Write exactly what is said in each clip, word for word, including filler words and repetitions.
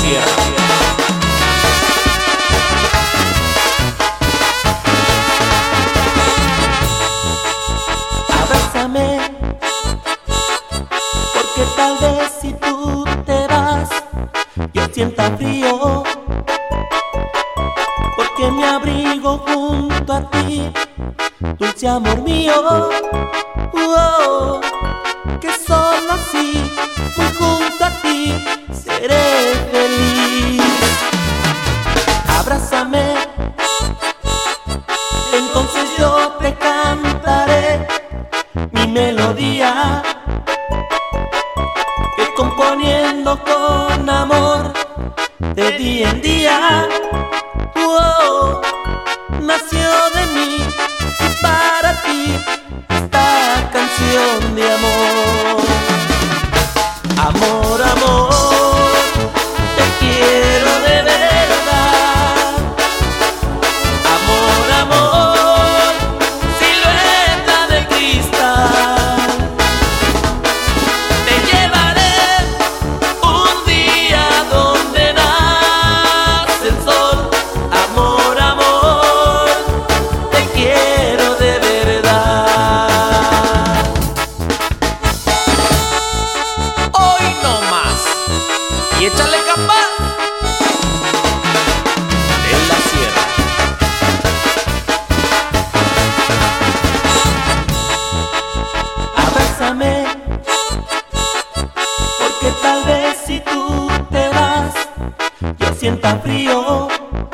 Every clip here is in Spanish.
sierra. Abrázame, porque tal vez si tú te vas, yo sienta frío, porque me abrigo junto a ti, dulce amor mío. Oh, que solo así, muy junto a ti, seré feliz. Abrázame, entonces yo te cantaré mi melodía, que componiendo con amor de día en día, oh, nació de mí y para ti esta canción de amor. Amor, amor, te quiero de verdad. Amor, amor, silueta de cristal. Te llevaré un día donde nace el sol. Amor, amor, te quiero de verdad. Hoy no más. Y échale capaz en la sierra. Abrázame, porque tal vez si tú te vas, yo sienta frío,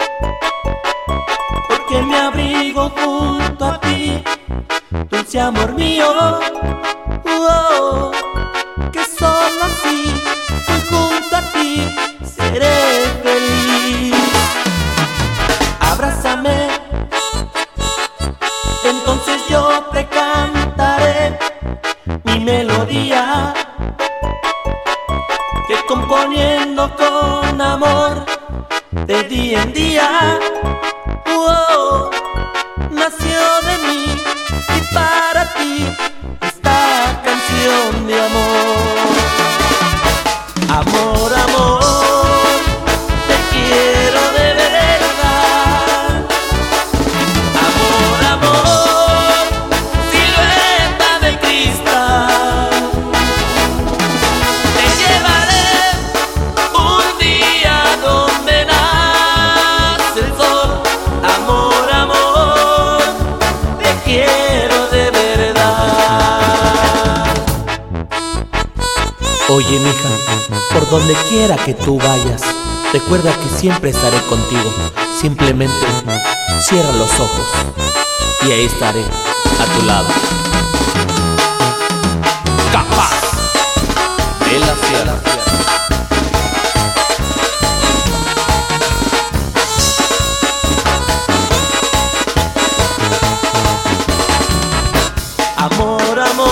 porque me abrigo junto a ti, dulce amor mío. Oh, que solo así, muy junto a ti, seré feliz. Abrázame, entonces yo te cantaré mi melodía, que componiendo con amor de día en día, oh, nació de mí y para ti esta canción de amor. Amor, amor, te quiero de verdad. Amor, amor, silueta de cristal. Te llevaré un día donde nace el sol. Amor, amor, te quiero de verdad. Oye, mija, por donde quiera que tú vayas, recuerda que siempre estaré contigo. Simplemente cierra los ojos y ahí estaré a tu lado. Capaz de la sierra. Amor, amor.